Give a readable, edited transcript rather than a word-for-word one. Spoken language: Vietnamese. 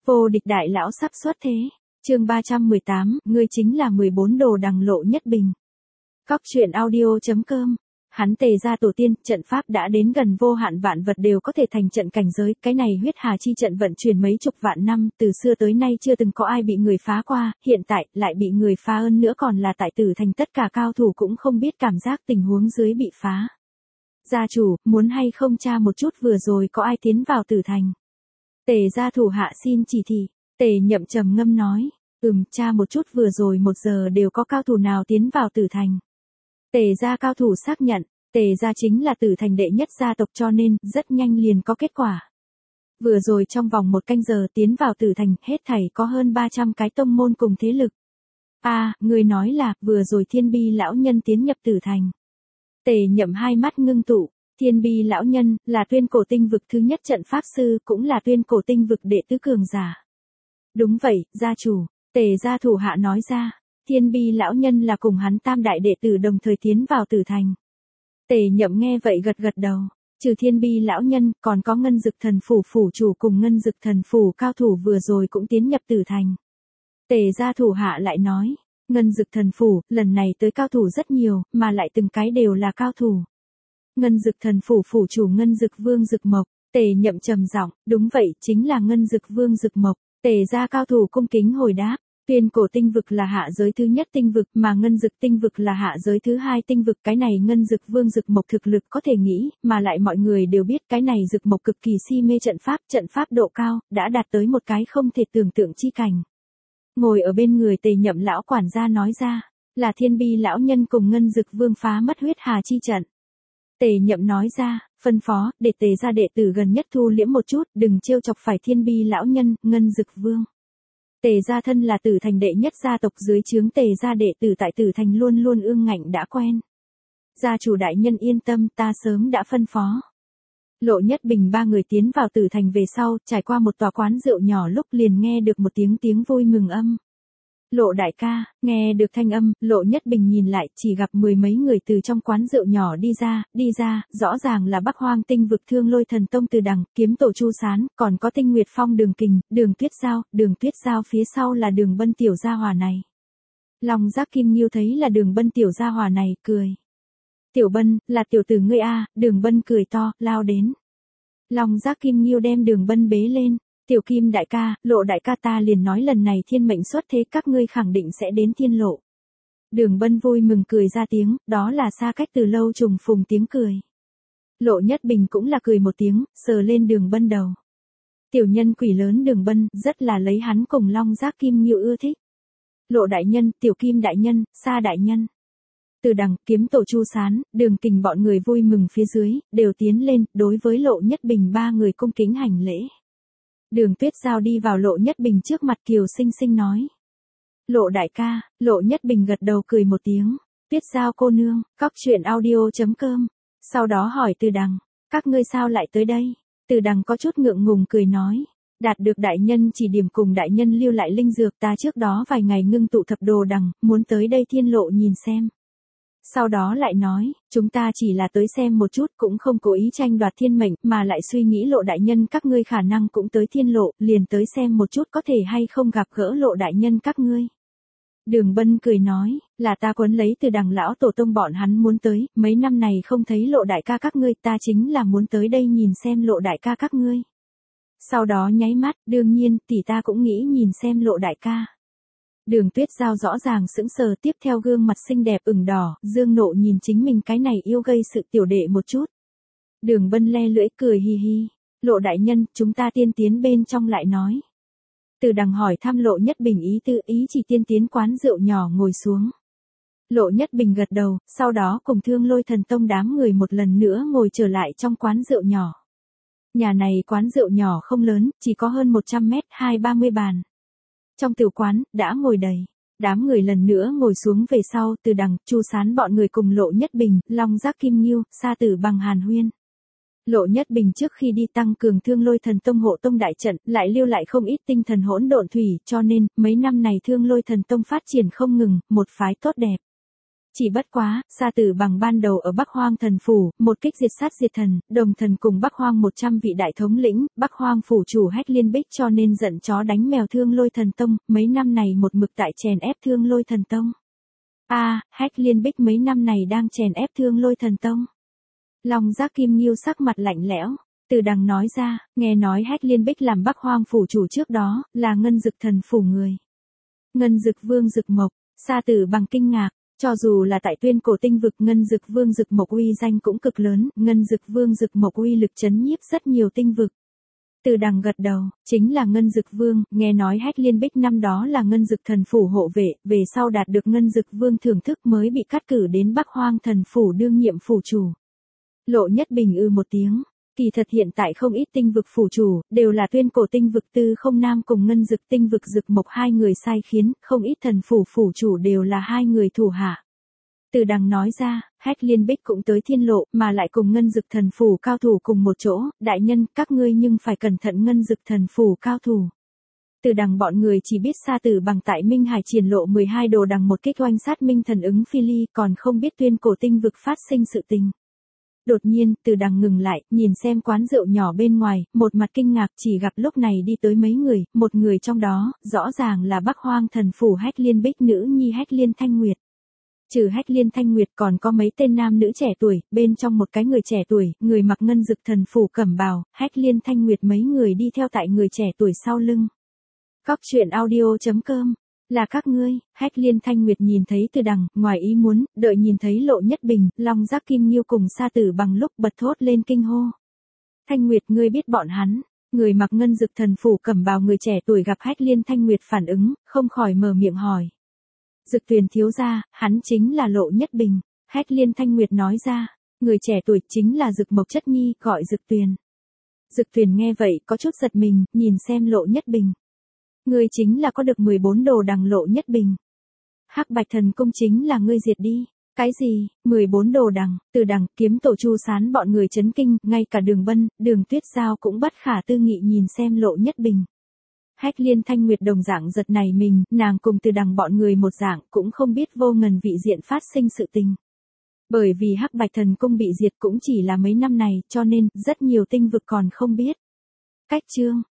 Vô địch đại lão sắp xuất thế. Chương 318, ngươi chính là 14 đồ đằng Lộ Nhất Bình. Cóc truyện audio.com. Hắn Tề gia tổ tiên, trận pháp đã đến gần vô hạn vạn vật đều có thể thành trận cảnh giới, cái này huyết hà chi trận vận chuyển mấy chục vạn năm, từ xưa tới nay chưa từng có ai bị người phá qua, hiện tại lại bị người phá hơn nữa, còn là tại Tử Thành tất cả cao thủ cũng không biết cảm giác tình huống dưới bị phá. Gia chủ, muốn hay không tra một chút vừa rồi có ai tiến vào Tử Thành? Tề gia thủ hạ xin chỉ thị. Tề Nhậm trầm ngâm nói, tra một chút vừa rồi 1 giờ đều có cao thủ nào tiến vào Tử Thành. Tề gia cao thủ xác nhận, Tề gia chính là Tử Thành đệ nhất gia tộc cho nên rất nhanh liền có kết quả. Vừa rồi trong vòng 1 canh giờ tiến vào Tử Thành, hết thảy có hơn 300 cái tông môn cùng thế lực. Người nói là vừa rồi Thiên Bi lão nhân tiến nhập Tử Thành. Tề Nhậm hai mắt ngưng tụ. Thiên Bi lão nhân là Tuyên Cổ Tinh vực thứ nhất trận pháp sư, cũng là Tuyên Cổ Tinh vực đệ tứ cường giả. Đúng vậy, gia chủ, Tề gia thủ hạ nói ra, Thiên Bi lão nhân là cùng hắn tam đại đệ tử đồng thời tiến vào Tử Thành. Tề Nhậm nghe vậy gật gật đầu, trừ Thiên Bi lão nhân, còn có Ngân Dực Thần phủ phủ chủ cùng Ngân Dực Thần phủ cao thủ vừa rồi cũng tiến nhập Tử Thành. Tề gia thủ hạ lại nói, Ngân Dực Thần phủ, lần này tới cao thủ rất nhiều, mà lại từng cái đều là cao thủ. Ngân Dực Thần phủ phủ chủ Ngân Dực Vương Dực Mộc. Tề Nhậm trầm giọng, đúng vậy, chính là Ngân Dực Vương Dực Mộc. Tề gia cao thủ cung kính hồi đáp, Tuyên Cổ Tinh vực là hạ giới thứ nhất tinh vực, mà Ngân Dực Tinh vực là hạ giới thứ 2 tinh vực, cái này Ngân Dực Vương Dực Mộc thực lực có thể nghĩ, mà lại mọi người đều biết cái này Dực Mộc cực kỳ si mê trận pháp độ cao, đã đạt tới một cái không thể tưởng tượng chi cảnh. Ngồi ở bên người Tề Nhậm lão quản gia nói ra, là Thiên Bi lão nhân cùng Ngân Dực Vương phá mất huyết hà chi trận. Tề Nhậm nói ra, phân phó, để Tề gia đệ tử gần nhất thu liễm một chút, đừng trêu chọc phải Thiên Bi lão nhân, Ngân Dực Vương. Tề gia thân là Tử Thành đệ nhất gia tộc, dưới trướng Tề gia đệ tử tại Tử Thành luôn luôn ương ngạnh đã quen. Gia chủ đại nhân yên tâm, ta sớm đã phân phó. Lộ Nhất Bình 3 người tiến vào Tử Thành về sau, trải qua một tòa quán rượu nhỏ lúc liền nghe được một tiếng vui mừng âm. Lộ đại ca, nghe được thanh âm, Lộ Nhất Bình nhìn lại, chỉ gặp 10 mấy người từ trong quán rượu nhỏ đi ra, rõ ràng là Bắc Hoang Tinh vực Thương Lôi Thần Tông Từ Đằng, Kiếm Tổ Chu Sán, còn có Tinh Nguyệt Phong Đường Kình, Đường Tuyết Giao phía sau là Đường Bân tiểu gia hỏa này. Long Giác Kim Nghiêu thấy là Đường Bân tiểu gia hỏa này, cười. Tiểu Bân, là tiểu tử ngươi a? Đường Bân cười to, lao đến. Long Giác Kim Nghiêu đem Đường Bân bế lên. Tiểu Kim đại ca, Lộ đại ca, ta liền nói lần này thiên mệnh xuất thế các ngươi khẳng định sẽ đến thiên lộ. Đường Bân vui mừng cười ra tiếng, đó là xa cách từ lâu trùng phùng tiếng cười. Lộ Nhất Bình cũng là cười một tiếng, sờ lên Đường Bân đầu. Tiểu nhân quỷ lớn Đường Bân, rất là lấy hắn cùng Long Giác Kim Nghiêu ưa thích. Lộ đại nhân, Tiểu Kim đại nhân, Sa đại nhân. Từ Đằng, Kiếm Tổ Chu Sán, Đường Kình bọn người vui mừng phía dưới, đều tiến lên, đối với Lộ Nhất Bình 3 người cung kính hành lễ. Đường Tuyết Giao đi vào Lộ Nhất Bình trước mặt kiều xinh xinh nói. Lộ đại ca, Lộ Nhất Bình gật đầu cười một tiếng. Tuyết Giao cô nương, cóc truyện audio.com. Sau đó hỏi Từ Đằng, các ngươi sao lại tới đây? Từ Đằng có chút ngượng ngùng cười nói. Đạt được đại nhân chỉ điểm cùng đại nhân lưu lại linh dược, ta trước đó vài ngày ngưng tụ thập đồ đằng, muốn tới đây thiên lộ nhìn xem. Sau đó lại nói, chúng ta chỉ là tới xem một chút, cũng không cố ý tranh đoạt thiên mệnh, mà lại suy nghĩ Lộ đại nhân các ngươi khả năng cũng tới thiên lộ, liền tới xem một chút có thể hay không gặp gỡ Lộ đại nhân các ngươi. Đường Bân cười nói, là ta quấn lấy Từ Đằng lão tổ tông bọn hắn muốn tới, mấy năm này không thấy Lộ đại ca các ngươi, ta chính là muốn tới đây nhìn xem Lộ đại ca các ngươi. Sau đó nháy mắt, đương nhiên, tỷ ta cũng nghĩ nhìn xem Lộ đại ca. Đường Tuyết Giao rõ ràng sững sờ, tiếp theo gương mặt xinh đẹp ửng đỏ, dương nộ nhìn chính mình cái này yêu gây sự tiểu đệ một chút. Đường Bân le lưỡi cười hi hi, Lộ đại nhân, chúng ta tiên tiến bên trong lại nói. Từ Đằng hỏi thăm Lộ Nhất Bình ý chỉ tiên tiến quán rượu nhỏ ngồi xuống. Lộ Nhất Bình gật đầu, sau đó cùng Thương Lôi Thần Tông đám người một lần nữa ngồi trở lại trong quán rượu nhỏ. Nhà này quán rượu nhỏ không lớn, chỉ có hơn 100 mét, 20-30 bàn. Trong tiểu quán, đã ngồi đầy. Đám người lần nữa ngồi xuống về sau, Từ Đằng, Chu Sán bọn người cùng Lộ Nhất Bình, Long Giác Kim Nghiêu, Sa Tử bằng hàn huyên. Lộ Nhất Bình trước khi đi tăng cường Thương Lôi Thần Tông hộ tông đại trận, lại lưu lại không ít tinh thần hỗn độn thủy, cho nên, mấy năm này Thương Lôi Thần Tông phát triển không ngừng, một phái tốt đẹp. Chỉ bất quá, Sa Tử Bằng ban đầu ở Bắc Hoang thần phủ, một kích diệt sát diệt thần, đồng thần cùng Bắc Hoang 100 vị đại thống lĩnh, Bắc Hoang phủ chủ Hách Liên Bích cho nên giận chó đánh mèo Thương Lôi Thần Tông, mấy năm này một mực tại chèn ép Thương Lôi Thần Tông. Hách Liên Bích mấy năm này đang chèn ép Thương Lôi Thần Tông. Long Giác Kim Nghiêu sắc mặt lạnh lẽo. Từ Đằng nói ra, nghe nói Hách Liên Bích làm Bắc Hoang phủ chủ trước đó, là Ngân Dực thần phủ người. Ngân Dực Vương Dực Mộc, Sa Tử Bằng kinh ngạc, cho dù là tại Tuyên Cổ Tinh vực Ngân Dực Vương Dực Mộc uy danh cũng cực lớn, Ngân Dực Vương Dực Mộc uy lực chấn nhiếp rất nhiều tinh vực. Từ Đằng gật đầu, chính là Ngân Dực Vương, nghe nói Hách Liên Bích năm đó là Ngân Dực thần phủ hộ vệ, về sau đạt được Ngân Dực Vương thưởng thức mới bị cắt cử đến Bắc Hoang thần phủ đương nhiệm phủ chủ. Lộ Nhất Bình một tiếng. Kỳ thật hiện tại không ít tinh vực phủ chủ, đều là Tuyên Cổ Tinh vực Tư Không Nam cùng Ngân Dực Tinh vực Dực Mộc hai người sai khiến, không ít thần phủ phủ chủ đều là hai người thủ hạ. Từ Đằng nói ra, Hách Liên Bích cũng tới Thiên Lộ, mà lại cùng Ngân Dực thần phủ cao thủ cùng một chỗ, đại nhân, các ngươi nhưng phải cẩn thận Ngân Dực thần phủ cao thủ. Từ Đằng bọn người chỉ biết Sa Tử Bằng tại Minh Hải triển lộ 12 đồ đằng một kích oanh sát Minh thần ứng phi ly, còn không biết Tuyên Cổ Tinh vực phát sinh sự tình. Đột nhiên, Từ Đằng ngừng lại, nhìn xem quán rượu nhỏ bên ngoài, một mặt kinh ngạc chỉ gặp lúc này đi tới mấy người, một người trong đó, rõ ràng là Bắc Hoang thần phủ Hách Liên Bích nữ nhi Hách Liên Thanh Nguyệt. Trừ Hách Liên Thanh Nguyệt còn có mấy tên nam nữ trẻ tuổi, bên trong một cái người trẻ tuổi, người mặc Ngân Dực thần phủ cẩm bào, Hách Liên Thanh Nguyệt mấy người đi theo tại người trẻ tuổi sau lưng. Cóc truyện audio.com Là các ngươi, Hách Liên Thanh Nguyệt nhìn thấy Từ Đằng, ngoài ý muốn, đợi nhìn thấy Lộ Nhất Bình, Long Giác Kim Nghiêu cùng Sa Tử Bằng lúc bật thốt lên kinh hô. Thanh Nguyệt ngươi biết bọn hắn, người mặc Ngân Dực thần phủ cẩm bào người trẻ tuổi gặp Hách Liên Thanh Nguyệt phản ứng, không khỏi mở miệng hỏi. Dực Tuyền thiếu gia, hắn chính là Lộ Nhất Bình, Hách Liên Thanh Nguyệt nói ra, người trẻ tuổi chính là Dực Mộc chất nhi, gọi Dực Tuyền. Dực Tuyền nghe vậy có chút giật mình, nhìn xem Lộ Nhất Bình. Ngươi chính là có được 14 đồ đằng Lộ Nhất Bình. Hắc Bạch Thần Cung chính là ngươi diệt đi. Cái gì, 14 đồ đằng, Từ Đằng, Kiếm Tổ Chu Sán bọn người chấn kinh, ngay cả Đường Bân, Đường Tuyết Giao cũng bất khả tư nghị nhìn xem Lộ Nhất Bình. Hách Liên Thanh Nguyệt đồng dạng giật này mình, nàng cùng Từ Đằng bọn người một dạng cũng không biết vô ngần vị diện phát sinh sự tình. Bởi vì Hắc Bạch Thần Cung bị diệt cũng chỉ là mấy năm này, cho nên rất nhiều tinh vực còn không biết. Cách chương